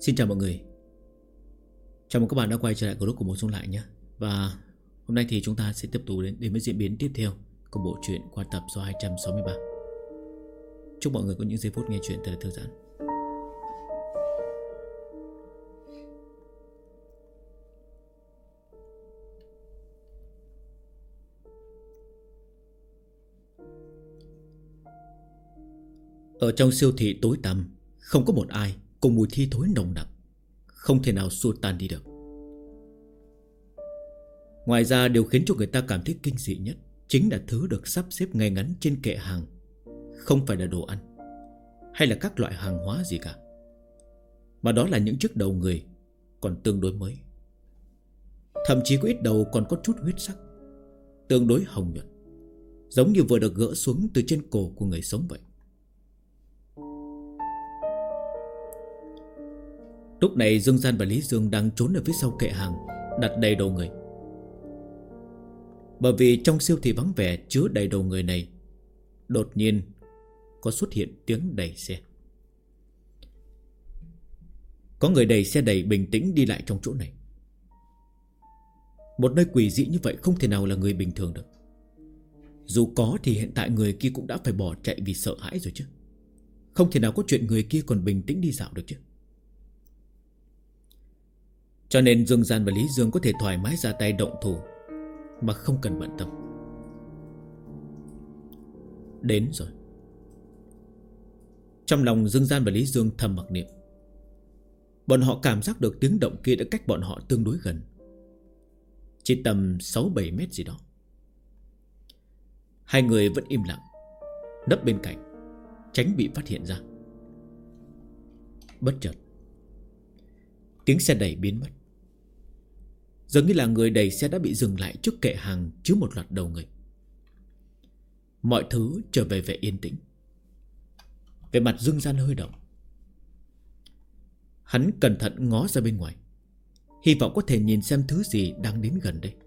Xin chào mọi người. Chào mừng các bạn đã quay trở lại group của Một Sống Lại nhé. Và hôm nay thì chúng ta sẽ tiếp tục đến với diễn biến tiếp theo của bộ truyện qua tập số 263. Chúc mọi người có những giây phút nghe chuyện thật là thư giãn. Ở trong siêu thị tối tăm, không có một ai cùng mùi thi thối nồng nặc, không thể nào xua tan đi được. Ngoài ra, điều khiến cho người ta cảm thấy kinh dị nhất chính là thứ được sắp xếp ngay ngắn trên kệ hàng không phải là đồ ăn hay là các loại hàng hóa gì cả, mà đó là những chiếc đầu người còn tương đối mới. Thậm chí có ít đầu còn có chút huyết sắc, tương đối hồng nhuận, giống như vừa được gỡ xuống từ trên cổ của người sống vậy. Lúc này Dương Gian và Lý Dương đang trốn ở phía sau kệ hàng đặt đầy đầu người. Bởi vì trong siêu thị vắng vẻ chứa đầy đầu người này, đột nhiên có xuất hiện tiếng đẩy xe. Có người đẩy xe đẩy bình tĩnh đi lại trong chỗ này. Một nơi quỷ dị như vậy không thể nào là người bình thường được. Dù có thì hiện tại người kia cũng đã phải bỏ chạy vì sợ hãi rồi chứ. Không thể nào có chuyện người kia còn bình tĩnh đi dạo được chứ. Cho nên Dương Gian và Lý Dương có thể thoải mái ra tay động thủ mà không cần bận tâm. Đến rồi. Trong lòng Dương Gian và Lý Dương thầm mặc niệm. Bọn họ cảm giác được tiếng động kia đã cách bọn họ tương đối gần, chỉ tầm 6-7 mét gì đó. Hai người vẫn im lặng, nấp bên cạnh, tránh bị phát hiện ra. Bất chợt tiếng xe đẩy biến mất. Dường như là người đẩy xe đã bị dừng lại trước kệ hàng chứa một loạt đầu người. Mọi thứ trở về vẻ yên tĩnh. Về mặt Dương Gian hơi động. Hắn cẩn thận ngó ra bên ngoài, hy vọng có thể nhìn xem thứ gì đang đến gần đây.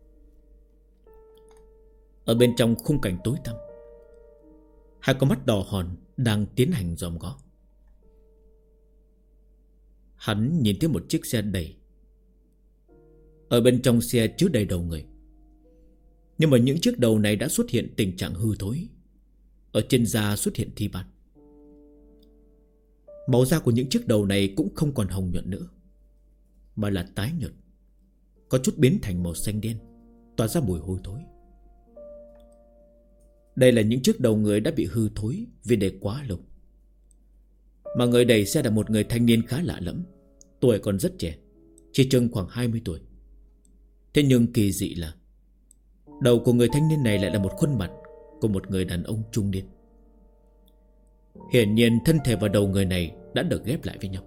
Ở bên trong khung cảnh tối tăm, hai con mắt đỏ hòn đang tiến hành dòm ngó. Hắn nhìn thấy một chiếc xe đẩy. Ở bên trong xe chứa đầy đầu người, nhưng mà những chiếc đầu này đã xuất hiện tình trạng hư thối. Ở trên da xuất hiện thi ban. Màu da của những chiếc đầu này cũng không còn hồng nhuận nữa, mà là tái nhợt, có chút biến thành màu xanh đen, tỏa ra mùi hôi thối. Đây là những chiếc đầu người đã bị hư thối vì để quá lâu. Mà người đẩy xe là một người thanh niên khá lạ lẫm, tuổi còn rất trẻ, chỉ chừng khoảng 20 tuổi. Thế nhưng kỳ dị là đầu của người thanh niên này lại là một khuôn mặt của một người đàn ông trung niên. Hiển nhiên thân thể và đầu người này đã được ghép lại với nhau.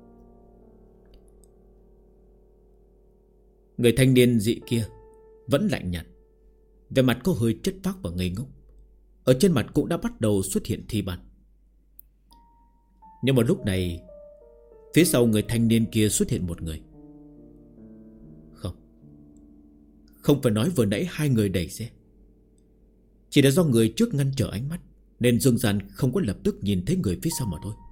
Người thanh niên dị kia vẫn lạnh nhạt, về mặt có hơi chất phác và ngây ngốc. Ở trên mặt cũng đã bắt đầu xuất hiện thi ban. Nhưng mà lúc này, phía sau người thanh niên kia xuất hiện một người. Không phải nói vừa nãy hai người đẩy xe, chỉ là do người trước ngăn trở ánh mắt, nên Dương Gian không có lập tức nhìn thấy người phía sau mà thôi.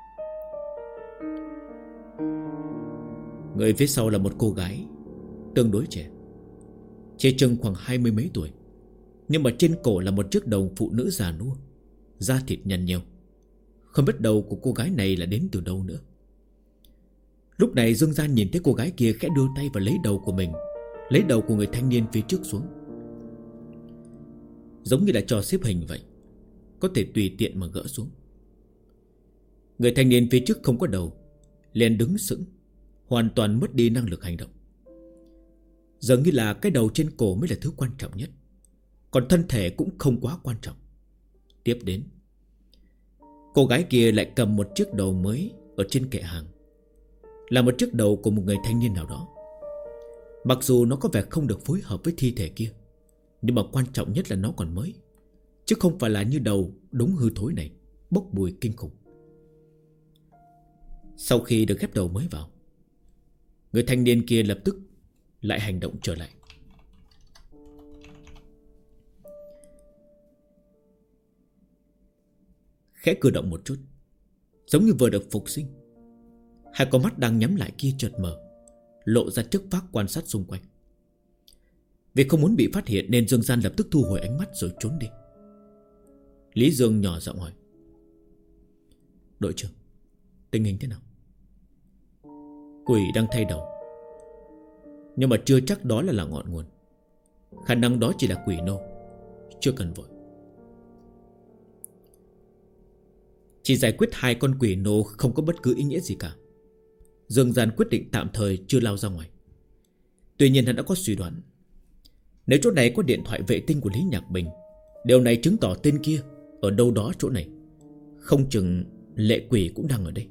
Người phía sau là một cô gái tương đối trẻ, chỉ chừng khoảng 20 mấy tuổi, nhưng mà trên cổ là một chiếc đầu phụ nữ già nua, da thịt nhăn nheo. Không biết đầu của cô gái này là đến từ đâu nữa. Lúc này Dương Gian nhìn thấy cô gái kia khẽ đưa tay và lấy đầu của mình, lấy đầu của người thanh niên phía trước xuống, giống như là trò xếp hình vậy, có thể tùy tiện mà gỡ xuống. Người thanh niên phía trước không có đầu, liền đứng sững, hoàn toàn mất đi năng lực hành động. Dường như là cái đầu trên cổ mới là thứ quan trọng nhất, còn thân thể cũng không quá quan trọng. Tiếp đến, cô gái kia lại cầm một chiếc đầu mới ở trên kệ hàng, là một chiếc đầu của một người thanh niên nào đó. Mặc dù nó có vẻ không được phối hợp với thi thể kia, nhưng mà quan trọng nhất là nó còn mới, chứ không phải là như đầu đúng hư thối này, bốc mùi kinh khủng. Sau khi được ghép đầu mới vào, người thanh niên kia lập tức lại hành động trở lại. Khẽ cử động một chút, giống như vừa được phục sinh. Hai con mắt đang nhắm lại kia chợt mở, lộ ra chất phác quan sát xung quanh. Vì không muốn bị phát hiện nên Dương Gian lập tức thu hồi ánh mắt rồi trốn đi. Lý Dương nhỏ giọng hỏi: đội trưởng, tình hình thế nào? Quỷ đang thay đầu, nhưng mà chưa chắc đó là ngọn nguồn. Khả năng đó chỉ là quỷ nô, chưa cần vội. Chỉ giải quyết 2 con quỷ nô không có bất cứ ý nghĩa gì cả. Dương Gian quyết định tạm thời chưa lao ra ngoài. Tuy nhiên hắn đã có suy đoán, nếu chỗ này có điện thoại vệ tinh của Lý Nhạc Bình, điều này chứng tỏ tên kia ở đâu đó chỗ này. Không chừng lệ quỷ cũng đang ở đây.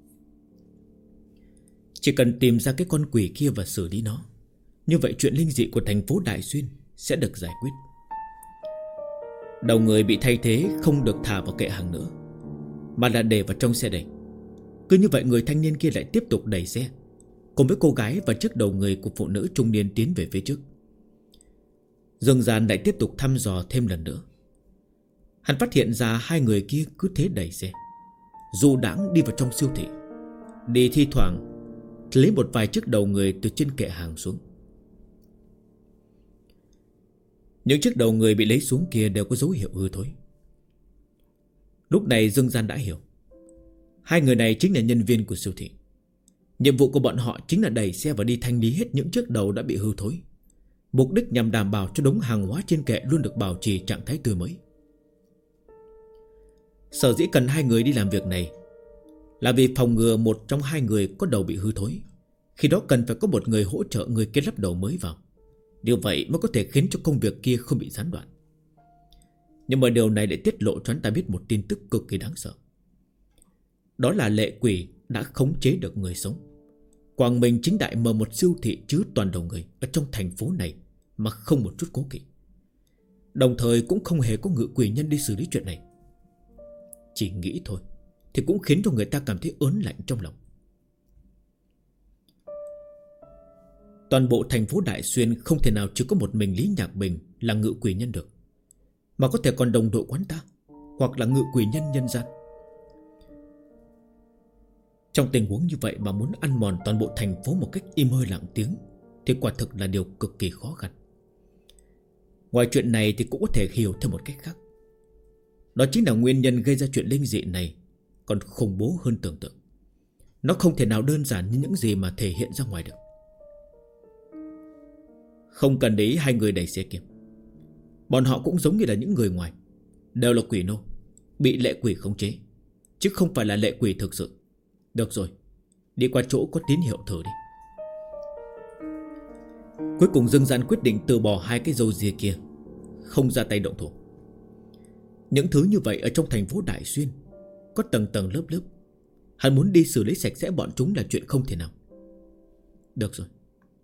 Chỉ cần tìm ra cái con quỷ kia và xử lý nó, như vậy chuyện linh dị của thành phố Đại Xuyên sẽ được giải quyết. Đầu người bị thay thế không được thả vào kệ hàng nữa, mà là để vào trong xe đẩy. Cứ như vậy người thanh niên kia lại tiếp tục đẩy xe, cùng với cô gái và chiếc đầu người của phụ nữ trung niên tiến về phía trước. Dương Gian lại tiếp tục thăm dò thêm lần nữa. Hắn phát hiện ra 2 người kia cứ thế đẩy xe, dù đãng đi vào trong siêu thị, đi thi thoảng lấy một vài chiếc đầu người từ trên kệ hàng xuống. Những chiếc đầu người bị lấy xuống kia đều có dấu hiệu hư thối. Lúc này Dương Gian đã hiểu, 2 người này chính là nhân viên của siêu thị. Nhiệm vụ của bọn họ chính là đẩy xe và đi thanh lý hết những chiếc đầu đã bị hư thối, mục đích nhằm đảm bảo cho đống hàng hóa trên kệ luôn được bảo trì trạng thái tươi mới. Sở dĩ cần 2 người đi làm việc này là vì phòng ngừa một trong 2 người có đầu bị hư thối. Khi đó cần phải có một người hỗ trợ người kia lắp đầu mới vào. Điều vậy mới có thể khiến cho công việc kia không bị gián đoạn. Nhưng mà điều này lại tiết lộ cho anh ta biết một tin tức cực kỳ đáng sợ. Đó là lệ quỷ đã khống chế được người sống, quang minh chính đại mở một siêu thị chứa toàn đầu người ở trong thành phố này mà không một chút cố kỵ. Đồng thời cũng không hề có ngự quỷ nhân đi xử lý chuyện này. Chỉ nghĩ thôi thì cũng khiến cho người ta cảm thấy ớn lạnh trong lòng. Toàn bộ thành phố Đại Xuyên không thể nào chỉ có một mình Lý Nhạc Bình là ngự quỷ nhân được, mà có thể còn đồng đội quán ta, hoặc là ngự quỷ nhân nhân gian. Trong tình huống như vậy mà muốn ăn mòn toàn bộ thành phố một cách im hơi lặng tiếng thì quả thực là điều cực kỳ khó khăn. Ngoài chuyện này thì cũng có thể hiểu theo một cách khác. Đó chính là nguyên nhân gây ra chuyện linh dị này còn khủng bố hơn tưởng tượng. Nó không thể nào đơn giản như những gì mà thể hiện ra ngoài được. Không cần để ý 2 người đẩy xe kia, bọn họ cũng giống như là những người ngoài, đều là quỷ nô, bị lệ quỷ khống chế, chứ không phải là lệ quỷ thực sự. Được rồi, đi qua chỗ có tín hiệu thử đi. Cuối cùng Dương Gian quyết định từ bỏ 2 cái râu ria kia, không ra tay động thủ. Những thứ như vậy ở trong thành phố Đại Xuyên có tầng tầng lớp lớp, hắn muốn đi xử lý sạch sẽ bọn chúng là chuyện không thể nào. Được rồi.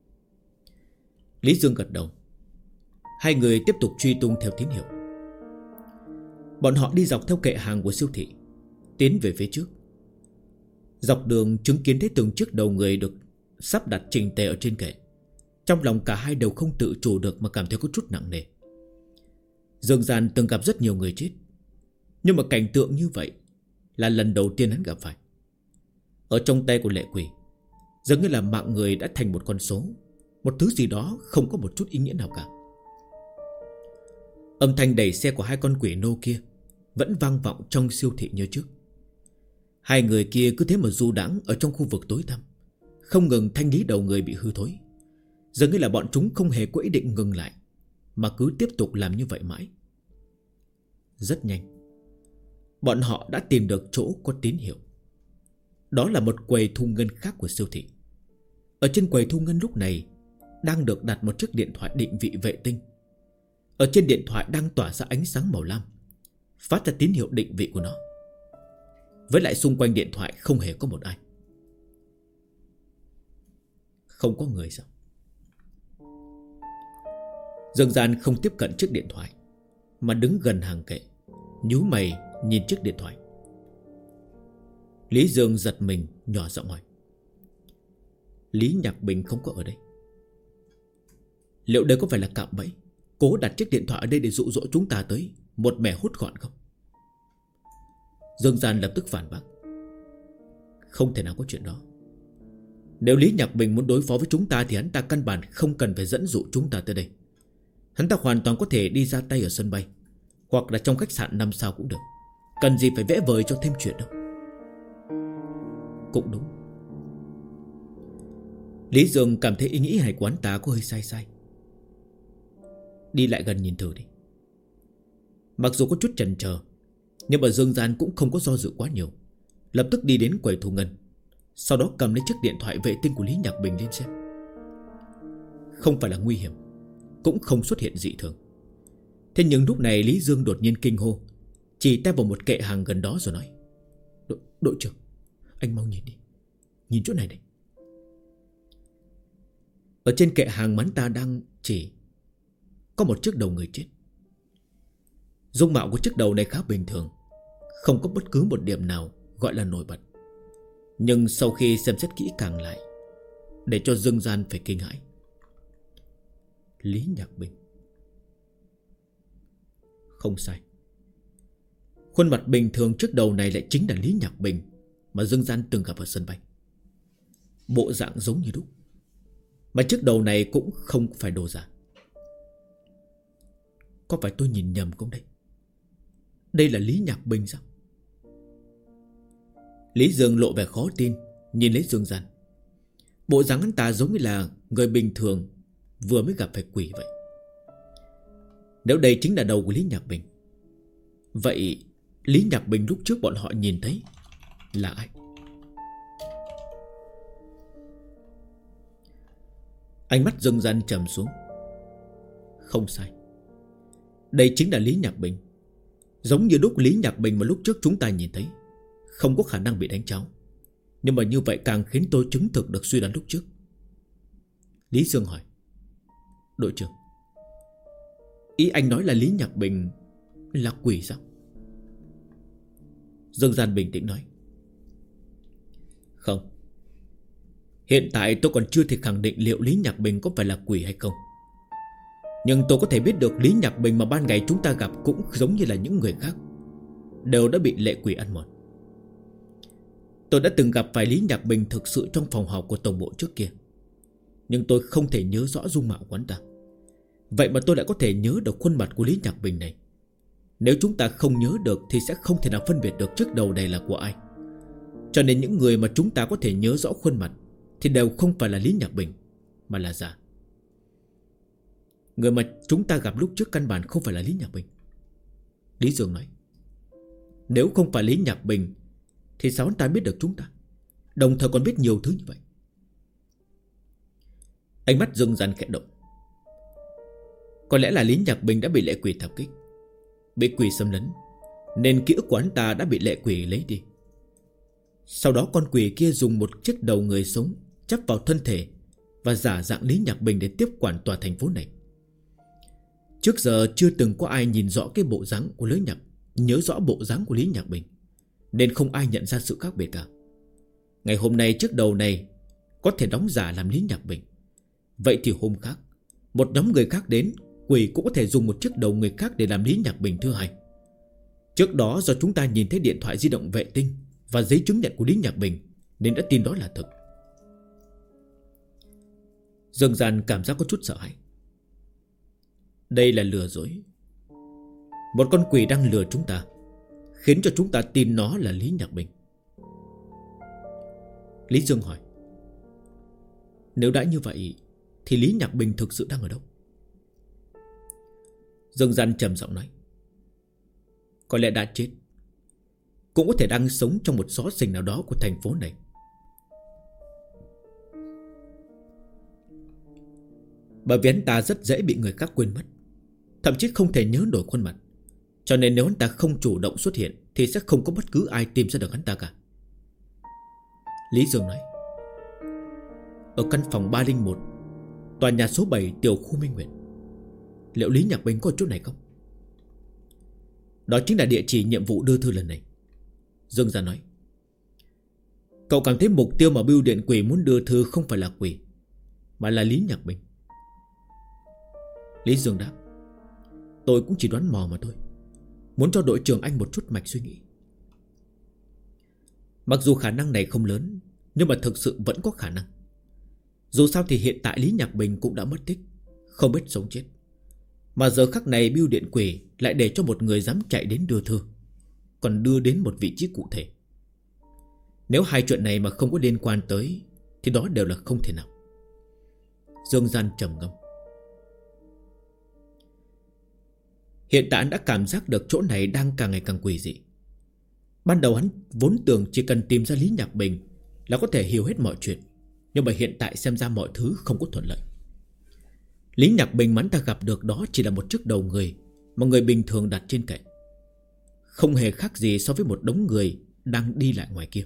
Lý Dương gật đầu. 2 người tiếp tục truy tung theo tín hiệu. Bọn họ đi dọc theo kệ hàng của siêu thị, tiến về phía trước. Dọc đường chứng kiến thấy từng chiếc đầu người được sắp đặt chỉnh tề ở trên kệ. Trong lòng cả hai đều không tự chủ được mà cảm thấy có chút nặng nề. Dương Gian từng gặp rất nhiều người chết, nhưng mà cảnh tượng như vậy là lần đầu tiên hắn gặp phải. Ở trong tay của lệ quỷ, giống như là mạng người đã thành một con số, một thứ gì đó không có một chút ý nghĩa nào cả. Âm thanh đẩy xe của 2 con quỷ nô kia vẫn vang vọng trong siêu thị như trước. 2 người kia cứ thế mà du đãng ở trong khu vực tối tăm, không ngừng thanh lý đầu người bị hư thối. Dường như là bọn chúng không hề có ý định ngừng lại, mà cứ tiếp tục làm như vậy mãi. Rất nhanh, bọn họ đã tìm được chỗ có tín hiệu. Đó là một quầy thu ngân khác của siêu thị. Ở trên quầy thu ngân lúc này đang được đặt một chiếc điện thoại định vị vệ tinh. Ở trên điện thoại đang tỏa ra ánh sáng màu lam, phát ra tín hiệu định vị của nó. Với lại xung quanh điện thoại không hề có một ai. Không có người sao? Dương Gian không tiếp cận chiếc điện thoại, mà đứng gần hàng kệ, nhíu mày nhìn chiếc điện thoại. Lý Dương giật mình nhỏ giọng hỏi: Lý Nhạc Bình không có ở đây. Liệu đây có phải là cạm bẫy, cố đặt chiếc điện thoại ở đây để dụ dỗ chúng ta tới một mẻ hút gọn không? Dương Gian lập tức phản bác: Không thể nào có chuyện đó. Nếu Lý Nhạc Bình muốn đối phó với chúng ta thì hắn ta căn bản không cần phải dẫn dụ chúng ta tới đây. Hắn ta hoàn toàn có thể đi ra tay ở sân bay, hoặc là trong khách sạn 5 sao cũng được. Cần gì phải vẽ vời cho thêm chuyện đâu. Cũng đúng. Lý Dương cảm thấy ý nghĩ hay của hắn ta có hơi sai sai. Đi lại gần nhìn thử đi. Mặc dù có chút chần chờ, nhưng mà Dương Gian cũng không có do dự quá nhiều, lập tức đi đến quầy thu ngân. Sau đó cầm lấy chiếc điện thoại vệ tinh của Lý Nhạc Bình lên xem. Không phải là nguy hiểm, cũng không xuất hiện dị thường. Thế nhưng lúc này Lý Dương đột nhiên kinh hô, chỉ tay vào một kệ hàng gần đó rồi nói: Đội trưởng, anh mau nhìn đi, nhìn chỗ này này. Ở trên kệ hàng mà hắn ta đang chỉ có một chiếc đầu người chết. Dung mạo của chiếc đầu này khá bình thường, không có bất cứ một điểm nào gọi là nổi bật. Nhưng sau khi xem xét kỹ càng lại, để cho Dương Gian phải kinh hãi. Lý Nhạc Bình. Không sai. Khuôn mặt bình thường trước đầu này lại chính là Lý Nhạc Bình mà Dương Gian từng gặp ở sân bay. Bộ dạng giống như đúc, mà chiếc đầu này cũng không phải đồ giả. Có phải tôi nhìn nhầm không đây? Đây là Lý Nhạc Bình sao? Lý Dương lộ vẻ khó tin, nhìn lấy Dương Gian. Bộ dáng hắn ta giống như là người bình thường vừa mới gặp phải quỷ vậy. Nếu đây chính là đầu của Lý Nhạc Bình, vậy Lý Nhạc Bình lúc trước bọn họ nhìn thấy là ai? Ánh mắt Dương Gian trầm xuống. Không sai, đây chính là Lý Nhạc Bình. Giống như lúc Lý Nhạc Bình mà lúc trước chúng ta nhìn thấy, không có khả năng bị đánh cháo. Nhưng mà như vậy càng khiến tôi chứng thực được suy đoán lúc trước. Lý Dương hỏi: Đội trưởng, ý anh nói là Lý Nhạc Bình là quỷ sao? Dương Gian bình tĩnh nói: Không, hiện tại tôi còn chưa thể khẳng định liệu Lý Nhạc Bình có phải là quỷ hay không. Nhưng tôi có thể biết được Lý Nhạc Bình mà ban ngày chúng ta gặp cũng giống như là những người khác, đều đã bị lệ quỷ ăn mòn. Tôi đã từng gặp phải Lý Nhạc Bình thực sự trong phòng họp của tổng bộ trước kia, nhưng tôi không thể nhớ rõ dung mạo của hắn ta. Vậy mà tôi lại có thể nhớ được khuôn mặt của Lý Nhạc Bình này. Nếu chúng ta không nhớ được thì sẽ không thể nào phân biệt được chiếc đầu này là của ai. Cho nên những người mà chúng ta có thể nhớ rõ khuôn mặt thì đều không phải là Lý Nhạc Bình, mà là giả. Người mà chúng ta gặp lúc trước căn bản không phải là Lý Nhạc Bình. Lý Dương nói: Nếu không phải Lý Nhạc Bình thì sao hắn ta biết được chúng ta, đồng thời còn biết nhiều thứ như vậy? Ánh mắt Dương Gian khẽ động. Có lẽ là Lý Nhạc Bình đã bị lệ quỷ tập kích, bị quỷ xâm lấn, nên ký ức của hắn ta đã bị lệ quỷ lấy đi. Sau đó con quỷ kia dùng một chiếc đầu người sống chắp vào thân thể và giả dạng Lý Nhạc Bình để tiếp quản tòa thành phố này. Trước giờ chưa từng có ai nhìn rõ cái bộ dáng của Lý Nhạc, nhớ rõ bộ dáng của Lý Nhạc Bình, nên không ai nhận ra sự khác biệt cả. Ngày hôm nay chiếc đầu này có thể đóng giả làm Lý Nhạc Bình. Vậy thì hôm khác, một nhóm người khác đến, quỷ cũng có thể dùng một chiếc đầu người khác để làm Lý Nhạc Bình thứ hai. Trước đó do chúng ta nhìn thấy điện thoại di động vệ tinh và giấy chứng nhận của Lý Nhạc Bình, nên đã tin đó là thật. Dương Gian cảm giác có chút sợ hãi. Đây là lừa dối. Một con quỷ đang lừa chúng ta, khiến cho chúng ta tin nó là Lý Nhạc Bình. Lý Dương hỏi: Nếu đã như vậy thì Lý Nhạc Bình thực sự đang ở đâu? Dương Gian trầm giọng nói: Có lẽ đã chết, cũng có thể đang sống trong một xó xỉnh nào đó của thành phố này. Bởi vì hắn ta rất dễ bị người khác quên mất, thậm chí không thể nhớ nổi khuôn mặt. Cho nên nếu hắn ta không chủ động xuất hiện thì sẽ không có bất cứ ai tìm ra được hắn ta cả. Lý Dương nói: Ở căn phòng 301, tòa nhà số 7 tiểu khu Minh Nguyệt, liệu Lý Nhạc Bình có ở chỗ này không? Đó chính là địa chỉ nhiệm vụ đưa thư lần này. Dương Gia nói: Cậu cảm thấy mục tiêu mà bưu điện quỷ muốn đưa thư không phải là quỷ, mà là Lý Nhạc Bình. Lý Dương đáp: Tôi cũng chỉ đoán mò mà thôi, muốn cho đội trưởng anh một chút mạch suy nghĩ. Mặc dù khả năng này không lớn, nhưng mà thực sự vẫn có khả năng. Dù sao thì hiện tại Lý Nhạc Bình cũng đã mất tích, không biết sống chết. Mà giờ khắc này bưu điện quỷ lại để cho một người dám chạy đến đưa thư, còn đưa đến một vị trí cụ thể. Nếu hai chuyện này mà không có liên quan tới thì đó đều là không thể nào. Dương Gian trầm ngâm. Hiện tại anh đã cảm giác được chỗ này đang càng ngày càng quỷ dị. Ban đầu hắn vốn tưởng chỉ cần tìm ra Lý Nhạc Bình là có thể hiểu hết mọi chuyện, nhưng mà hiện tại xem ra mọi thứ không có thuận lợi. Lý Nhạc Bình mà hắn ta gặp được đó chỉ là một chiếc đầu người mà người bình thường đặt trên kệ, không hề khác gì so với một đống người đang đi lại ngoài kia.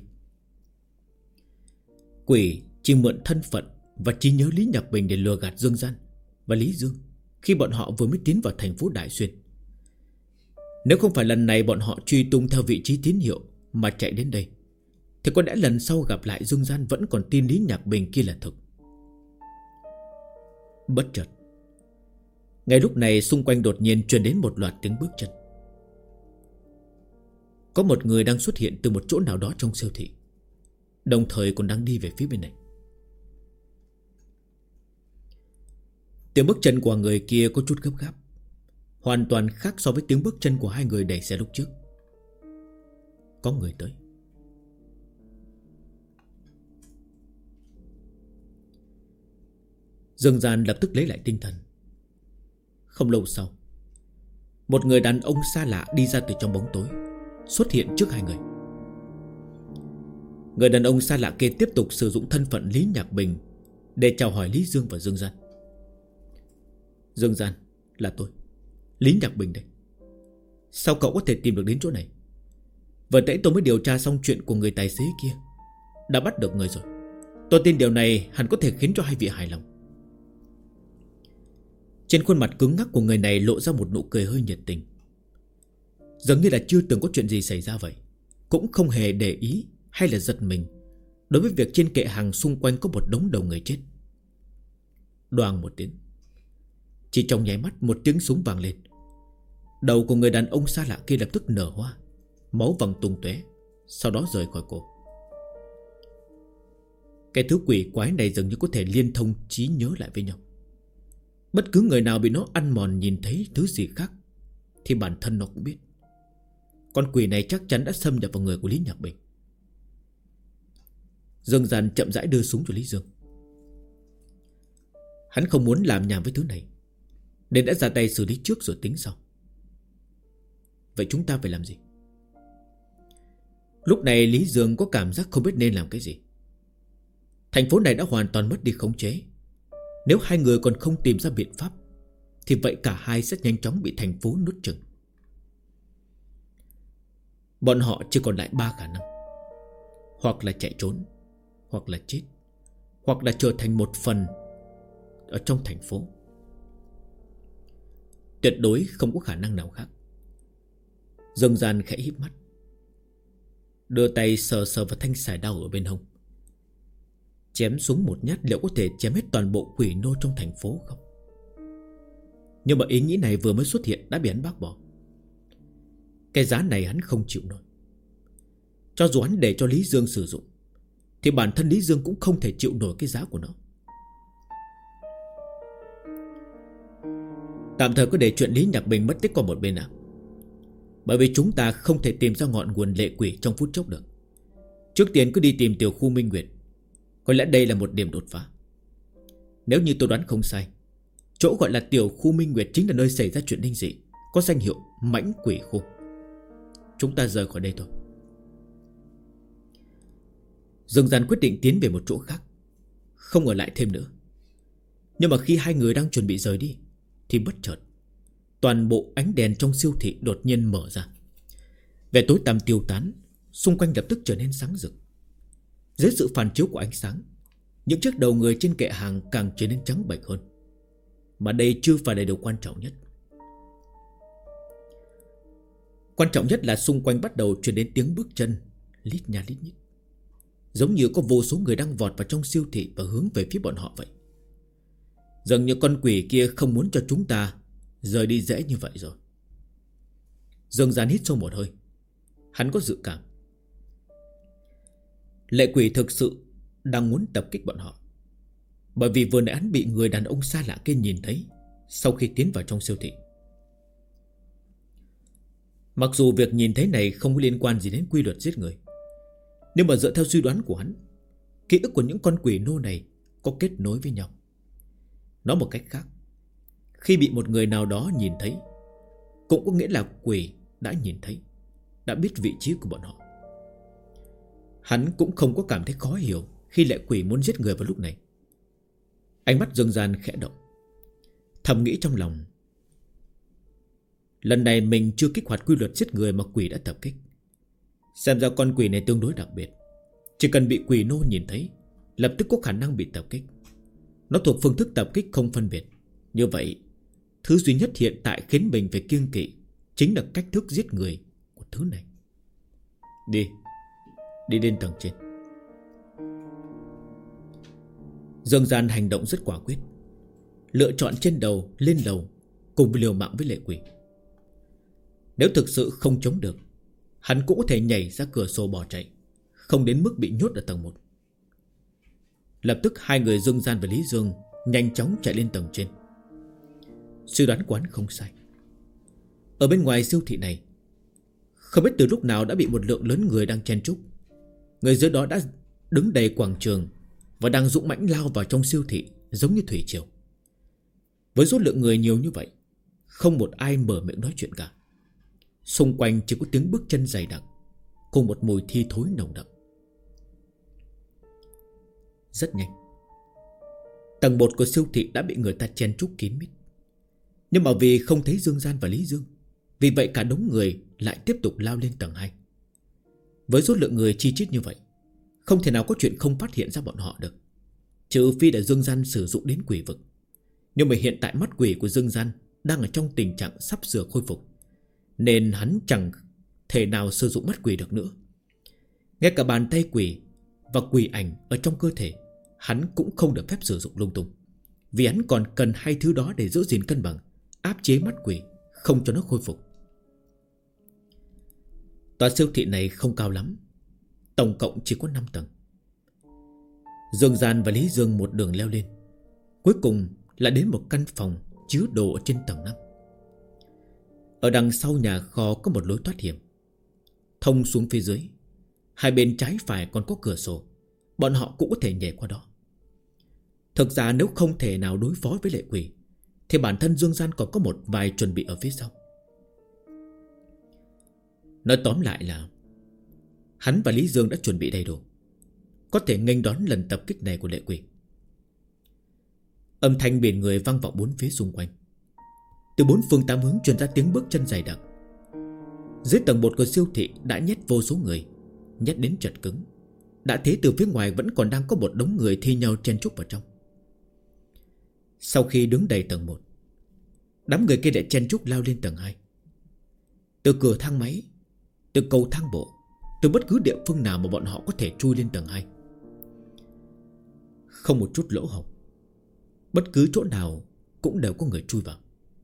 Quỷ chỉ mượn thân phận và trí nhớ Lý Nhạc Bình để lừa gạt Dương Gian và Lý Dương khi bọn họ vừa mới tiến vào thành phố Đại Xuyên. Nếu không phải lần này bọn họ truy tung theo vị trí tín hiệu mà chạy đến đây, thì có lẽ lần sau gặp lại Dương Gian vẫn còn tin Lý Nhạc Bình kia là thực. Bất chợt, ngay lúc này xung quanh đột nhiên truyền đến một loạt tiếng bước chân. Có một người đang xuất hiện từ một chỗ nào đó trong siêu thị, đồng thời còn đang đi về phía bên này. Tiếng bước chân của người kia có chút gấp gáp, hoàn toàn khác so với tiếng bước chân của hai người đẩy xe lúc trước. Có người tới. Dương Gian lập tức lấy lại tinh thần. Không lâu sau, một người đàn ông xa lạ đi ra từ trong bóng tối, xuất hiện trước hai người. Người đàn ông xa lạ kia tiếp tục sử dụng thân phận Lý Nhạc Bình để chào hỏi Lý Dương và Dương Gian. Dương Gian, là tôi, Lý Nhạc Bình đây. Sao cậu có thể tìm được đến chỗ này? Vừa nãy tôi mới điều tra xong chuyện của người tài xế kia, đã bắt được người rồi. Tôi tin điều này hẳn có thể khiến cho hai vị hài lòng. Trên khuôn mặt cứng ngắc của người này lộ ra một nụ cười hơi nhiệt tình, dường như là chưa từng có chuyện gì xảy ra vậy, cũng không hề để ý hay là giật mình đối với việc trên kệ hàng xung quanh có một đống đầu người chết. Đoàng một tiếng, chỉ trong nháy mắt một tiếng súng vang lên. Đầu của người đàn ông xa lạ kia lập tức nở hoa, máu văng tung tóe, sau đó rời khỏi cổ. Cái thứ quỷ quái này dường như có thể liên thông trí nhớ lại với nhau. Bất cứ người nào bị nó ăn mòn nhìn thấy thứ gì khác thì bản thân nó cũng biết. Con quỷ này chắc chắn đã xâm nhập vào người của Lý Nhạc Bình. Dương Gian chậm rãi đưa súng cho Lý Dương. Hắn không muốn làm nhảm với thứ này, nên đã ra tay xử lý trước rồi tính sau. Vậy chúng ta phải làm gì? Lúc này Lý Dương có cảm giác không biết nên làm cái gì. Thành phố này đã hoàn toàn mất đi khống chế. Nếu hai người còn không tìm ra biện pháp thì vậy cả hai sẽ nhanh chóng bị thành phố nuốt chửng. Bọn họ chỉ còn lại 3 khả năng: hoặc là chạy trốn, hoặc là chết, hoặc là trở thành một phần ở trong thành phố. Tuyệt đối không có khả năng nào khác. Dương Gian khẽ híp mắt, đưa tay sờ sờ vào thanh sải đao ở bên hông. Chém xuống một nhát liệu có thể chém hết toàn bộ quỷ nô trong thành phố không? Nhưng mà ý nghĩ này vừa mới xuất hiện đã bị hắn bác bỏ. Cái giá này hắn không chịu nổi. Cho dù hắn để cho Lý Dương sử dụng thì bản thân Lý Dương cũng không thể chịu nổi cái giá của nó. Tạm thời cứ để chuyện Lý Nhạc Bình mất tích qua một bên nào, bởi vì chúng ta không thể tìm ra ngọn nguồn lệ quỷ trong phút chốc được. Trước tiên cứ đi tìm tiểu khu Minh Nguyệt. Có lẽ đây là một điểm đột phá. Nếu như tôi đoán không sai, chỗ gọi là tiểu khu Minh Nguyệt chính là nơi xảy ra chuyện linh dị, có danh hiệu mãnh quỷ khu. Chúng ta rời khỏi đây thôi. Dương Gian quyết định tiến về một chỗ khác, không ở lại thêm nữa. Nhưng mà khi hai người đang chuẩn bị rời đi thì bất chợt toàn bộ ánh đèn trong siêu thị đột nhiên mở ra. Vẻ tối tăm tiêu tán, xung quanh lập tức trở nên sáng rực. Dưới sự phản chiếu của ánh sáng, những chiếc đầu người trên kệ hàng càng trở nên trắng bệch hơn. Mà đây chưa phải là điều quan trọng nhất. Quan trọng nhất là xung quanh bắt đầu truyền đến tiếng bước chân lít nha lít nhít, giống như có vô số người đang vọt vào trong siêu thị và hướng về phía bọn họ vậy. Dường như con quỷ kia không muốn cho chúng ta rời đi dễ như vậy rồi. Dương Gian hít sâu một hơi. Hắn có dự cảm lệ quỷ thực sự đang muốn tập kích bọn họ. Bởi vì vừa nãy hắn bị người đàn ông xa lạ kia nhìn thấy sau khi tiến vào trong siêu thị. Mặc dù việc nhìn thấy này không có liên quan gì đến quy luật giết người, nhưng mà dựa theo suy đoán của hắn, ký ức của những con quỷ nô này có kết nối với nhau. Nói một cách khác, khi bị một người nào đó nhìn thấy, cũng có nghĩa là quỷ đã nhìn thấy, đã biết vị trí của bọn họ. Hắn cũng không có cảm thấy khó hiểu khi lệ quỷ muốn giết người vào lúc này. Ánh mắt Dương Gian khẽ động, thầm nghĩ trong lòng, lần này mình chưa kích hoạt quy luật giết người mà quỷ đã tập kích. Xem ra con quỷ này tương đối đặc biệt, chỉ cần bị quỷ nô nhìn thấy, lập tức có khả năng bị tập kích. Nó thuộc phương thức tập kích không phân biệt. Như vậy, thứ duy nhất hiện tại khiến mình phải kiêng kỵ chính là cách thức giết người của thứ này. Đi lên tầng trên. Dương Gian hành động rất quả quyết, lựa chọn trên đầu lên lầu cùng với liều mạng với lệ quỷ. Nếu thực sự không chống được, hắn cũng có thể nhảy ra cửa sổ bỏ chạy, không đến mức bị nhốt ở tầng 1. Lập tức hai người Dương Gian và Lý Dương nhanh chóng chạy lên tầng trên. Suy đoán quán không sai. Ở bên ngoài siêu thị này, không biết từ lúc nào đã bị một lượng lớn người đang chen chúc. Người dưới đó đã đứng đầy quảng trường và đang dũng mãnh lao vào trong siêu thị giống như thủy triều. Với số lượng người nhiều như vậy, không một ai mở miệng nói chuyện cả. Xung quanh chỉ có tiếng bước chân dày đặc cùng một mùi thi thối nồng đậm. Rất nhanh, tầng 1 của siêu thị đã bị người ta chen chúc kín mít. Nhưng mà vì không thấy Dương Gian và Lý Dương, vì vậy cả đống người lại tiếp tục lao lên tầng 2. Với số lượng người chi chít như vậy, không thể nào có chuyện không phát hiện ra bọn họ được, trừ phi là Dương Gian sử dụng đến quỷ vực. Nhưng mà hiện tại mắt quỷ của Dương Gian đang ở trong tình trạng sắp sửa khôi phục, nên hắn chẳng thể nào sử dụng mắt quỷ được nữa. Ngay cả bàn tay quỷ và quỷ ảnh ở trong cơ thể hắn cũng không được phép sử dụng lung tung, vì hắn còn cần hai thứ đó để giữ gìn cân bằng, áp chế mắt quỷ, không cho nó khôi phục. Tòa siêu thị này không cao lắm, tổng cộng chỉ có 5 tầng. Dương Gian và Lý Dương một đường leo lên, cuối cùng là đến một căn phòng chứa đồ ở trên tầng 5. Ở đằng sau nhà kho có một lối thoát hiểm thông xuống phía dưới. Hai bên trái phải còn có cửa sổ, bọn họ cũng có thể nhảy qua đó. Thực ra nếu không thể nào đối phó với lệ quỷ, thì bản thân Dương Gian còn có một vài chuẩn bị ở phía sau. Nói tóm lại là hắn và Lý Dương đã chuẩn bị đầy đủ, có thể nghênh đón lần tập kích này của lệ quỷ. Âm thanh biển người vang vọng bốn phía xung quanh. Từ bốn phương tám hướng truyền ra tiếng bước chân dày đặc. Dưới tầng 1 của siêu thị đã nhét vô số người, nhét đến chật cứng. Đã thế từ phía ngoài vẫn còn đang có một đống người thi nhau chen chúc vào trong. Sau khi đứng đầy tầng 1, đám người kia lại chen chúc lao lên tầng 2. Từ cửa thang máy, từ cầu thang bộ, từ bất cứ địa phương nào mà bọn họ có thể chui lên tầng 2. Không một chút lỗ hổng, bất cứ chỗ nào cũng đều có người chui vào.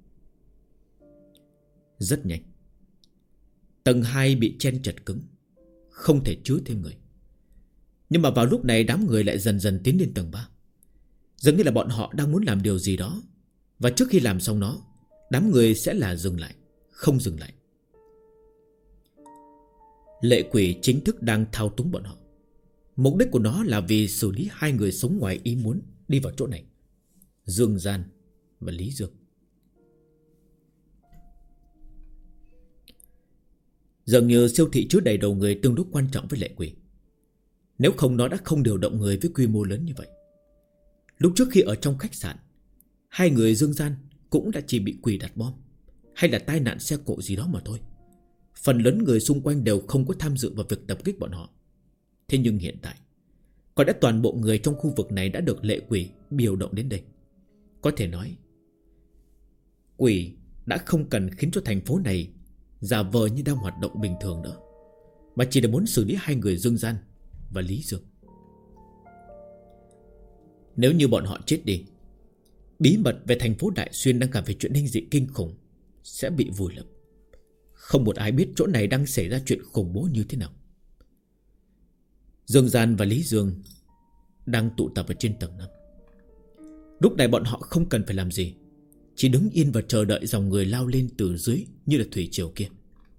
Rất nhanh, tầng 2 bị chen chật cứng, không thể chứa thêm người. Nhưng mà vào lúc này đám người lại dần dần tiến lên tầng 3. Dường như là bọn họ đang muốn làm điều gì đó, và trước khi làm xong nó, đám người sẽ là dừng lại, không dừng lại. Lệ quỷ chính thức đang thao túng bọn họ. Mục đích của nó là vì xử lý hai người sống ngoài ý muốn đi vào chỗ này, Dương Gian và Lý Dương. Dường như siêu thị chứa đầy đầu người tương đối quan trọng với lệ quỷ. Nếu không nó đã không điều động người với quy mô lớn như vậy. Lúc trước khi ở trong khách sạn, hai người Dương Gian cũng đã chỉ bị quỷ đặt bom, hay là tai nạn xe cộ gì đó mà thôi. Phần lớn người xung quanh đều không có tham dự vào việc tập kích bọn họ. Thế nhưng hiện tại, có đã toàn bộ người trong khu vực này đã được lệ quỷ điều động đến đây. Có thể nói, quỷ đã không cần khiến cho thành phố này giả vờ như đang hoạt động bình thường nữa, mà chỉ là muốn xử lý hai người Dương Gian và Lý Dương. Nếu như bọn họ chết đi, bí mật về thành phố Đại Xuyên đang gặp phải chuyện linh dị kinh khủng sẽ bị vùi lấp. Không một ai biết chỗ này đang xảy ra chuyện khủng bố như thế nào. Dương Gian và Lý Dương đang tụ tập ở trên tầng 5. Lúc này bọn họ không cần phải làm gì, chỉ đứng yên và chờ đợi dòng người lao lên từ dưới như là thủy triều kia.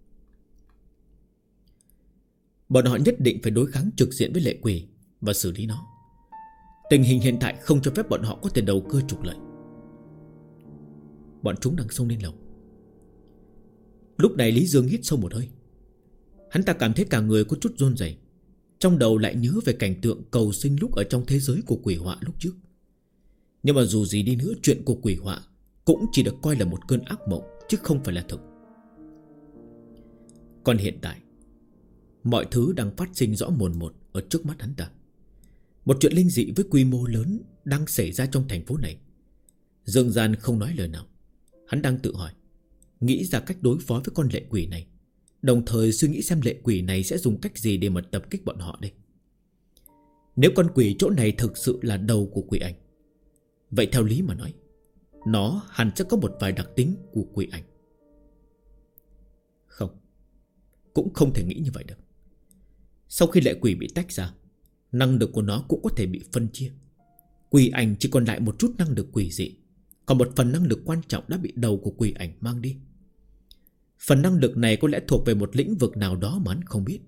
Bọn họ nhất định phải đối kháng trực diện với lệ quỷ và xử lý nó. Tình hình hiện tại không cho phép bọn họ có thể đầu cơ trục lợi. Bọn chúng đang xông lên lầu. Lúc này Lý Dương hít sâu một hơi. Hắn ta cảm thấy cả người có chút run rẩy, trong đầu lại nhớ về cảnh tượng cầu sinh lúc ở trong thế giới của quỷ họa lúc trước. Nhưng mà dù gì đi nữa, chuyện của quỷ họa cũng chỉ được coi là một cơn ác mộng, chứ không phải là thực. Còn hiện tại, mọi thứ đang phát sinh rõ mồn một ở trước mắt hắn ta. Một chuyện linh dị với quy mô lớn đang xảy ra trong thành phố này. Dương Gian không nói lời nào. Hắn đang tự hỏi, nghĩ ra cách đối phó với con lệ quỷ này, đồng thời suy nghĩ xem lệ quỷ này sẽ dùng cách gì để mà tập kích bọn họ đây. Nếu con quỷ chỗ này thực sự là đầu của quỷ ảnh, vậy theo lý mà nói, nó hẳn sẽ có một vài đặc tính của quỷ ảnh. Không, cũng không thể nghĩ như vậy được. Sau khi lệ quỷ bị tách ra, năng lực của nó cũng có thể bị phân chia. Quỷ ảnh chỉ còn lại một chút năng lực quỷ dị, còn một phần năng lực quan trọng đã bị đầu của quỷ ảnh mang đi. Phần năng lực này có lẽ thuộc về một lĩnh vực nào đó mà hắn không biết.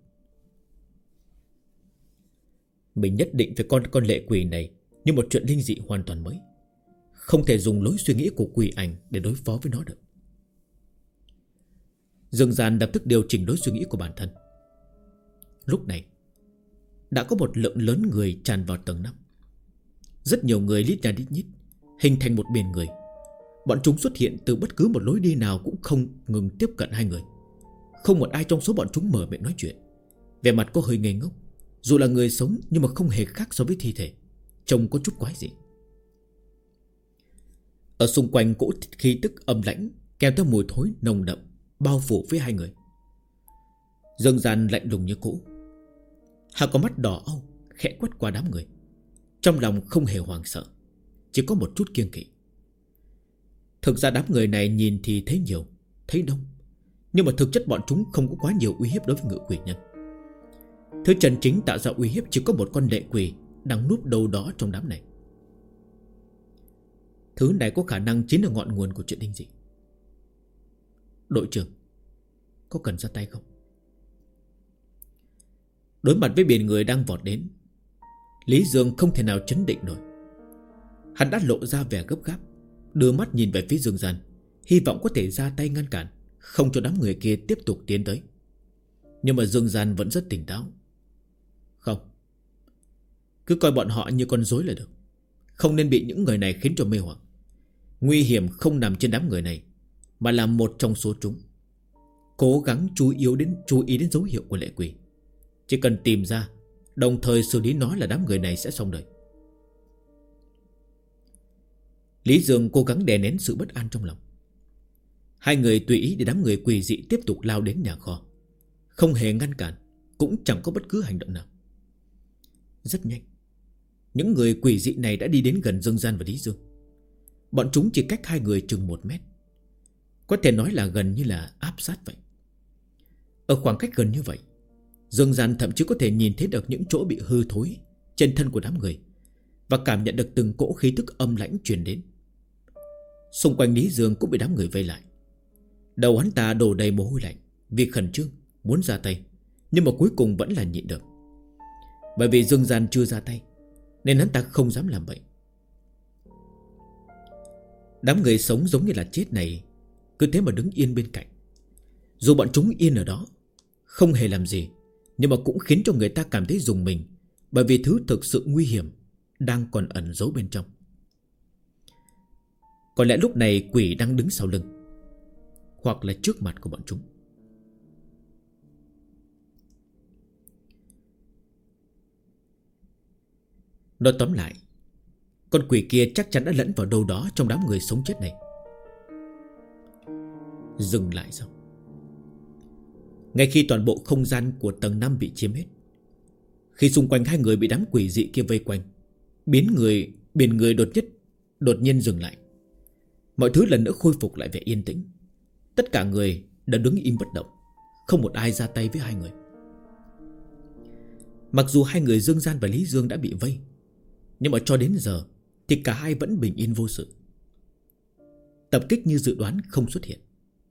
Mình nhất định phải coi con lệ quỷ này như một chuyện linh dị hoàn toàn mới, không thể dùng lối suy nghĩ của quỷ ảnh để đối phó với nó được. Dương Gian lập tức điều chỉnh lối suy nghĩ của bản thân. Lúc này đã có một lượng lớn người tràn vào tầng 5. Rất nhiều người lít nha lít nhít, hình thành một biển người. Bọn chúng xuất hiện từ bất cứ một lối đi nào cũng không ngừng tiếp cận hai người. Không một ai trong số bọn chúng mở miệng nói chuyện. Vẻ mặt có hơi ngây ngốc, dù là người sống nhưng mà không hề khác so với thi thể, trông có chút quái dị. Ở xung quanh cỗ khí tức âm lãnh kèm theo mùi thối nồng đậm bao phủ với hai người. Dương Gian lạnh lùng như cũ, hai con mắt đỏ au khẽ quét qua đám người. Trong lòng không hề hoảng sợ, chỉ có một chút kiêng kỵ. Thực ra đám người này nhìn thì thấy nhiều, thấy đông, nhưng mà thực chất bọn chúng không có quá nhiều uy hiếp đối với ngự quỷ nhân. Thứ chân chính tạo ra uy hiếp chỉ có một con lệ quỷ đang núp đâu đó trong đám này. Thứ này có khả năng chính là ngọn nguồn của chuyện linh dị. Đội trưởng, có cần ra tay không? Đối mặt với biển người đang vọt đến, Lý Dương không thể nào trấn định nổi. Hắn đã lộ ra vẻ gấp gáp, đưa mắt nhìn về phía Dương Gian, hy vọng có thể ra tay ngăn cản, không cho đám người kia tiếp tục tiến tới. Nhưng mà Dương Gian vẫn rất tỉnh táo. Không, cứ coi bọn họ như con rối là được, không nên bị những người này khiến cho mê hoặc. Nguy hiểm không nằm trên đám người này, mà là một trong số chúng. Cố gắng chú ý đến dấu hiệu của lệ quỷ. Chỉ cần tìm ra, đồng thời xử lý nó là đám người này sẽ xong đời. Lý Dương cố gắng đè nén sự bất an trong lòng. Hai người tùy ý để đám người quỷ dị tiếp tục lao đến nhà kho, không hề ngăn cản, cũng chẳng có bất cứ hành động nào. Rất nhanh, những người quỷ dị này đã đi đến gần Dương Gian và Lý Dương. Bọn chúng chỉ cách hai người chừng 1 mét, có thể nói là gần như là áp sát vậy. Ở khoảng cách gần như vậy, Dương Gian thậm chí có thể nhìn thấy được những chỗ bị hư thối trên thân của đám người, và cảm nhận được từng cỗ khí tức âm lãnh truyền đến. Xung quanh Lý Dương cũng bị đám người vây lại. Đầu hắn ta đổ đầy mồ hôi lạnh vì khẩn trương muốn ra tay, nhưng mà cuối cùng vẫn là nhịn được. Bởi vì Dương Gian chưa ra tay nên hắn ta không dám làm vậy. Đám người sống giống như là chết này cứ thế mà đứng yên bên cạnh. Dù bọn chúng yên ở đó không hề làm gì, nhưng mà cũng khiến cho người ta cảm thấy rùng mình, bởi vì thứ thực sự nguy hiểm đang còn ẩn giấu bên trong. Có lẽ lúc này quỷ đang đứng sau lưng, hoặc là trước mặt của bọn chúng. Nói tóm lại, con quỷ kia chắc chắn đã lẫn vào đâu đó trong đám người sống chết này. Dừng lại sao? Ngay khi toàn bộ không gian của tầng 5 bị chiếm hết, khi xung quanh hai người bị đám quỷ dị kia vây quanh, biển người đột nhiên dừng lại. Mọi thứ lần nữa khôi phục lại vẻ yên tĩnh. Tất cả người đã đứng im bất động, không một ai ra tay với hai người. Mặc dù hai người Dương Gian và Lý Dương đã bị vây, nhưng mà cho đến giờ thì cả hai vẫn bình yên vô sự. Tập kích như dự đoán không xuất hiện.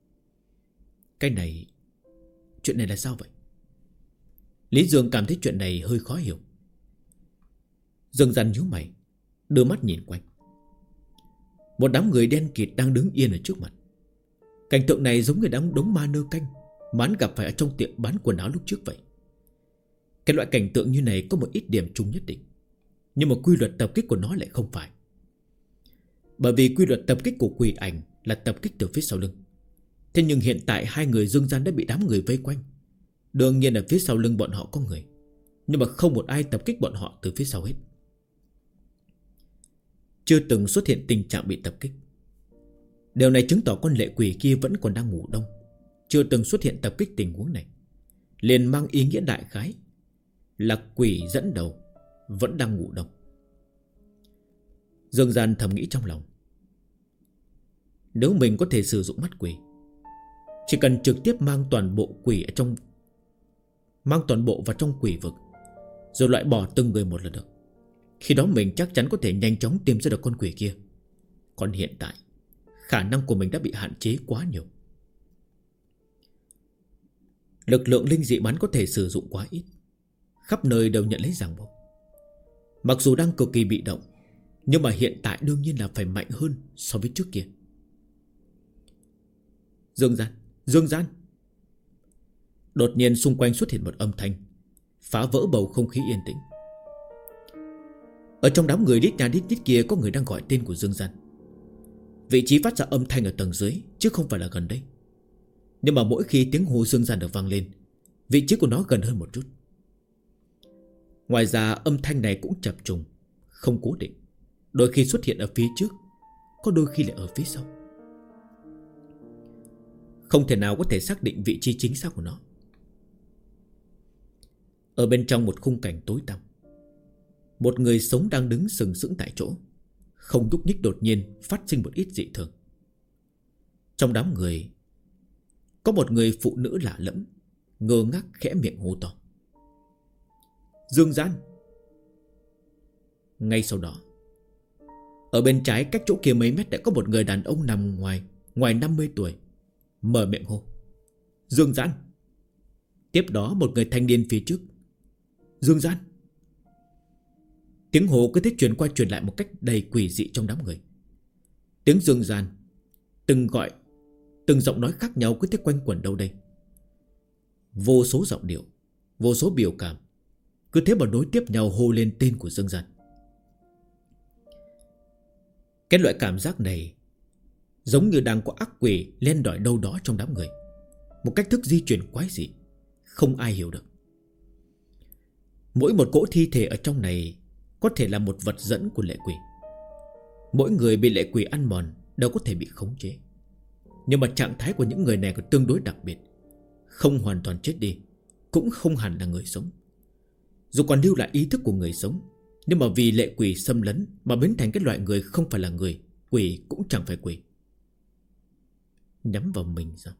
Chuyện này là sao vậy? Lý Dương cảm thấy chuyện này hơi khó hiểu. Dương Gian nhíu mày, đưa mắt nhìn quanh. Một đám người đen kịt đang đứng yên ở trước mặt. Cảnh tượng này giống như đống ma nơ canh mà hắn gặp phải ở trong tiệm bán quần áo lúc trước vậy. Cái loại cảnh tượng như này có một ít điểm chung nhất định, nhưng mà quy luật tập kích của nó lại không phải. Bởi vì quy luật tập kích của quỷ ảnh là tập kích từ phía sau lưng. Thế nhưng hiện tại hai người Dương Gian đã bị đám người vây quanh. Đương nhiên là phía sau lưng bọn họ có người, nhưng mà không một ai tập kích bọn họ từ phía sau hết. Chưa từng xuất hiện tình trạng bị tập kích. Điều này chứng tỏ con lệ quỷ kia vẫn còn đang ngủ đông. Chưa từng xuất hiện tập kích tình huống này, liền mang ý nghĩa đại khái là quỷ dẫn đầu vẫn đang ngủ đông. Dương Gian thầm nghĩ trong lòng, nếu mình có thể sử dụng mắt quỷ, chỉ cần trực tiếp mang toàn bộ vào trong quỷ vực, rồi loại bỏ từng người một là được. Khi đó mình chắc chắn có thể nhanh chóng tìm ra được con quỷ kia. Còn hiện tại, khả năng của mình đã bị hạn chế quá nhiều. Lực lượng linh dị bắn có thể sử dụng quá ít, khắp nơi đều nhận lấy ràng buộc. Mặc dù đang cực kỳ bị động, nhưng mà hiện tại đương nhiên là phải mạnh hơn so với trước kia. Dương Gian. Đột nhiên xung quanh xuất hiện một âm thanh, phá vỡ bầu không khí yên tĩnh. Ở trong đám người đít nhà đít đít kia có người đang gọi tên của Dương Gian. Vị trí phát ra âm thanh ở tầng dưới, chứ không phải là gần đây. Nhưng mà mỗi khi tiếng hô Dương Gian được vang lên, vị trí của nó gần hơn một chút. Ngoài ra âm thanh này cũng chập trùng, không cố định. Đôi khi xuất hiện ở phía trước, có đôi khi lại ở phía sau. Không thể nào có thể xác định vị trí chính xác của nó. Ở bên trong một khung cảnh tối tăm, một người sống đang đứng sừng sững tại chỗ, không nhúc nhích, đột nhiên phát sinh một ít dị thường. Trong đám người có một người phụ nữ lạ lẫm, ngơ ngác khẽ miệng hô to: Dương Gian. Ngay sau đó, ở bên trái cách chỗ kia mấy mét đã có một người đàn ông nằm ngoài 50 tuổi, mở miệng hô: Dương Gian. Tiếp đó một người thanh niên phía trước: Dương Gian. Tiếng hô cứ thế truyền qua truyền lại một cách đầy quỷ dị trong đám người. Tiếng Dương Gian, từng giọng nói khác nhau cứ thế quanh quẩn đâu đây. Vô số giọng điệu, vô số biểu cảm cứ thế mà nối tiếp nhau hô lên tên của Dương Gian. Cái loại cảm giác này giống như đang có ác quỷ len lỏi đâu đó trong đám người, một cách thức di chuyển quái dị, không ai hiểu được. Mỗi một cỗ thi thể ở trong này có thể là một vật dẫn của lệ quỷ. Mỗi người bị lệ quỷ ăn mòn đều có thể bị khống chế. Nhưng mà trạng thái của những người này còn tương đối đặc biệt, không hoàn toàn chết đi, cũng không hẳn là người sống. Dù còn lưu lại ý thức của người sống, nhưng mà vì lệ quỷ xâm lấn mà biến thành cái loại người không phải là người, quỷ cũng chẳng phải quỷ. Nhắm vào mình sao?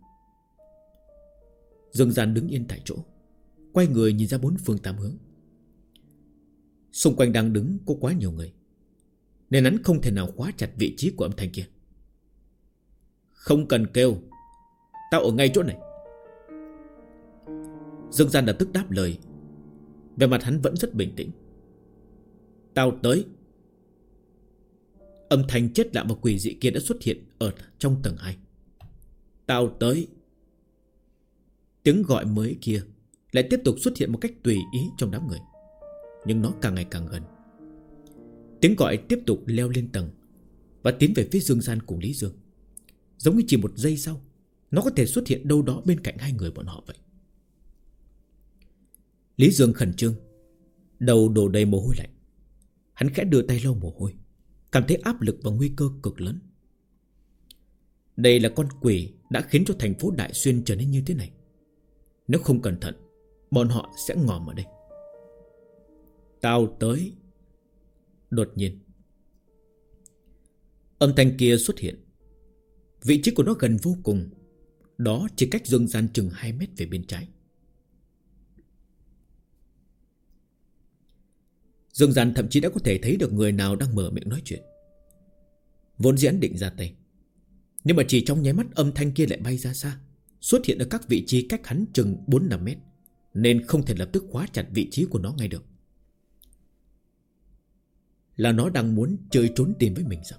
Dương Gian đứng yên tại chỗ, quay người nhìn ra bốn phương tám hướng. Xung quanh đang đứng có quá nhiều người, nên hắn không thể nào khóa chặt vị trí của âm thanh kia. Không cần kêu, tao ở ngay chỗ này. Dương Gian lập tức đáp lời. Về mặt hắn vẫn rất bình tĩnh. Tao tới. Âm thanh chết lạ và quỷ dị kia đã xuất hiện ở trong tầng 2. Tao tới. Tiếng gọi mới kia lại tiếp tục xuất hiện một cách tùy ý trong đám người, nhưng nó càng ngày càng gần. Tiếng gọi tiếp tục leo lên tầng và tiến về phía Dương Gian cùng Lý Dương. Giống như chỉ một giây sau, nó có thể xuất hiện đâu đó bên cạnh hai người bọn họ vậy. Lý Dương khẩn trương, đầu đổ đầy mồ hôi lạnh. Hắn khẽ đưa tay lau mồ hôi, cảm thấy áp lực và nguy cơ cực lớn. Đây là con quỷ đã khiến cho thành phố Đại Xuyên trở nên như thế này. Nếu không cẩn thận, bọn họ sẽ ngòm ở đây. Tao tới. Đột nhiên, âm thanh kia xuất hiện. Vị trí của nó gần vô cùng, đó chỉ cách Dương Gian chừng 2 mét về bên trái. Dương Gian thậm chí đã có thể thấy được người nào đang mở miệng nói chuyện. Vốn dĩ hắn định ra tay, nhưng mà chỉ trong nháy mắt âm thanh kia lại bay ra xa, xuất hiện ở các vị trí cách hắn chừng 4-5 mét, nên không thể lập tức khóa chặt vị trí của nó ngay được. Là nó đang muốn chơi trốn tìm với mình sao?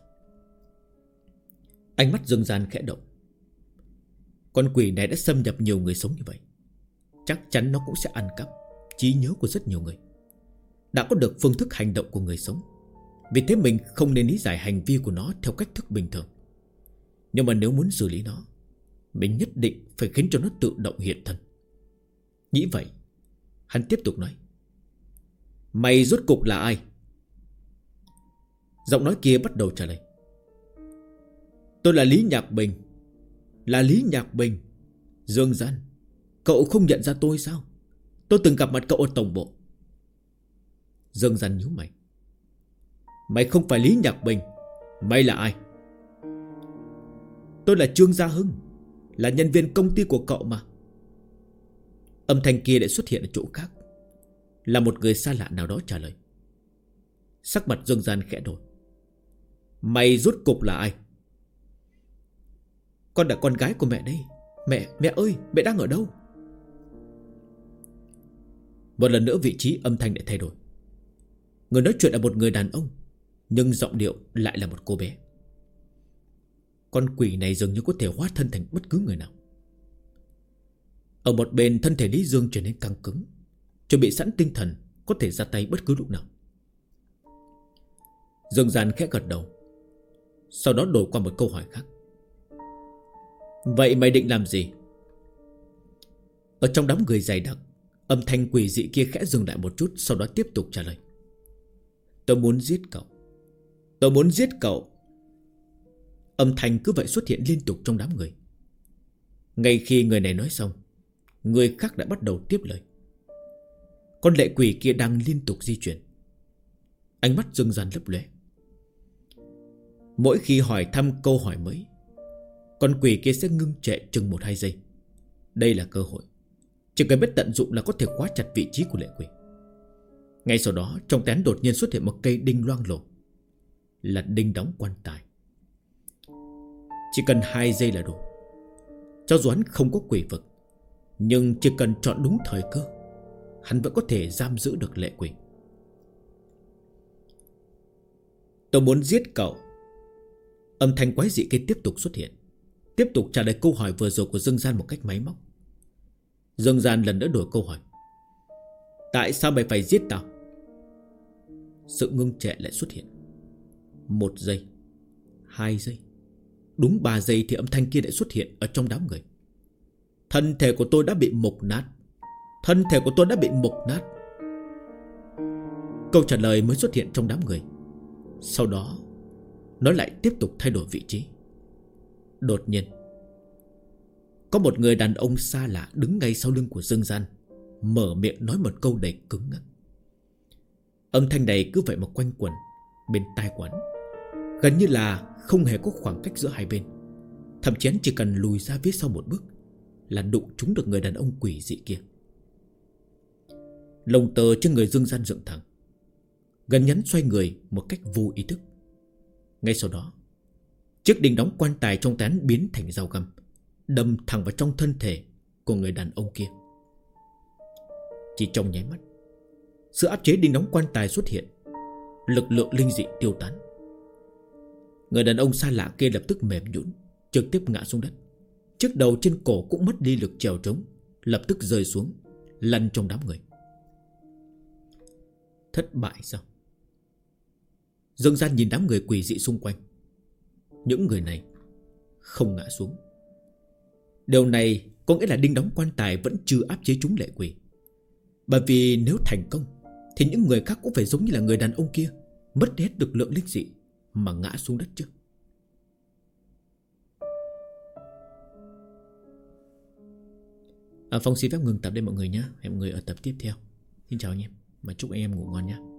Ánh mắt Dương Gian khẽ động. Con quỷ này đã xâm nhập nhiều người sống như vậy, chắc chắn nó cũng sẽ ăn cắp trí nhớ của rất nhiều người, đã có được phương thức hành động của người sống. Vì thế mình không nên lý giải hành vi của nó theo cách thức bình thường. Nhưng mà nếu muốn xử lý nó, mình nhất định phải khiến cho nó tự động hiện thân. Nghĩ vậy, hắn tiếp tục nói: Mày rốt cục là ai? Giọng nói kia bắt đầu trả lời: Tôi là Lý Nhạc Bình. Là Lý Nhạc Bình. Dương Gian, cậu không nhận ra tôi sao? Tôi từng gặp mặt cậu ở tổng bộ. Dương Gian nhíu mày: Mày không phải Lý Nhạc Bình. Mày là ai? Tôi là Trương Gia Hưng, là nhân viên công ty của cậu mà. Âm thanh kia lại xuất hiện ở chỗ khác, là một người xa lạ nào đó trả lời. Sắc mặt Dương Gian khẽ đổi: Mày rốt cục là ai? Con là con gái của mẹ đây. Mẹ ơi, mẹ đang ở đâu? Một lần nữa vị trí âm thanh lại thay đổi. Người nói chuyện là một người đàn ông, nhưng giọng điệu lại là một cô bé. Con quỷ này dường như có thể hóa thân thành bất cứ người nào. Ở một bên, thân thể Lý Dương trở nên căng cứng, chuẩn bị sẵn tinh thần có thể ra tay bất cứ lúc nào. Dương Gian khẽ gật đầu, sau đó đổi qua một câu hỏi khác: Vậy mày định làm gì? Ở trong đám người dày đặc, âm thanh quỷ dị kia khẽ dừng lại một chút, sau đó tiếp tục trả lời: Tôi muốn giết cậu. Tôi muốn giết cậu. Âm thanh cứ vậy xuất hiện liên tục trong đám người. Ngay khi người này nói xong, người khác đã bắt đầu tiếp lời. Con lệ quỷ kia đang liên tục di chuyển. Ánh mắt Dương Gian lấp lóe. Mỗi khi hỏi thăm câu hỏi mới, con quỷ kia sẽ ngưng trệ chừng 1-2 giây. Đây là cơ hội, chỉ cần biết tận dụng là có thể khóa chặt vị trí của lệ quỷ. Ngay sau đó, trong tay hắn đột nhiên xuất hiện một cây đinh loang lổ, là đinh đóng quan tài. Chỉ cần 2 giây là đủ. Cho dù hắn không có quỷ vực, nhưng chỉ cần chọn đúng thời cơ, hắn vẫn có thể giam giữ được lệ quỷ. Tôi muốn giết cậu. Âm thanh quái dị kia tiếp tục xuất hiện, tiếp tục trả lời câu hỏi vừa rồi của Dương Gian một cách máy móc. Dương Gian lần nữa đổi câu hỏi: Tại sao mày phải giết tao? Sự ngưng trệ lại xuất hiện. 1 giây, 2 giây, đúng 3 giây thì âm thanh kia lại xuất hiện ở trong đám người. Thân thể của tôi đã bị mục nát. Thân thể của tôi đã bị mục nát. Câu trả lời mới xuất hiện trong đám người. Sau đó nó lại tiếp tục thay đổi vị trí. Đột nhiên, có một người đàn ông xa lạ đứng ngay sau lưng của Dương Gian, mở miệng nói một câu đầy cứng ngắc. Âm thanh này cứ vậy mà quanh quẩn bên tai quán, gần như là không hề có khoảng cách giữa hai bên. Thậm chí chỉ cần lùi ra phía sau một bước là đụng trúng được người đàn ông quỷ dị kia. Lông tơ trên người Dương Gian dựng thẳng, gần nhắn xoay người một cách vô ý thức. Ngay sau đó, chiếc đinh đóng quan tài trong tay hắn biến thành dao găm, đâm thẳng vào trong thân thể của người đàn ông kia. Chỉ trong nháy mắt, sự áp chế đinh đóng quan tài xuất hiện, lực lượng linh dị tiêu tán. Người đàn ông xa lạ kia lập tức mềm nhũn, trực tiếp ngã xuống đất. Chiếc đầu trên cổ cũng mất đi lực chèo trống, lập tức rơi xuống, lăn trong đám người. Thất bại sao? Dương Gian nhìn đám người quỷ dị xung quanh. Những người này không ngã xuống. Điều này có nghĩa là đinh đóng quan tài vẫn chưa áp chế chúng lệ quỷ. Bởi vì nếu thành công thì những người khác cũng phải giống như là người đàn ông kia, mất hết lực lượng linh dị mà ngã xuống đất chứ. Phong xin phép ngừng tập đây mọi người nhé. Hẹn mọi người ở tập tiếp theo. Xin chào anh em và chúc anh em ngủ ngon nhé.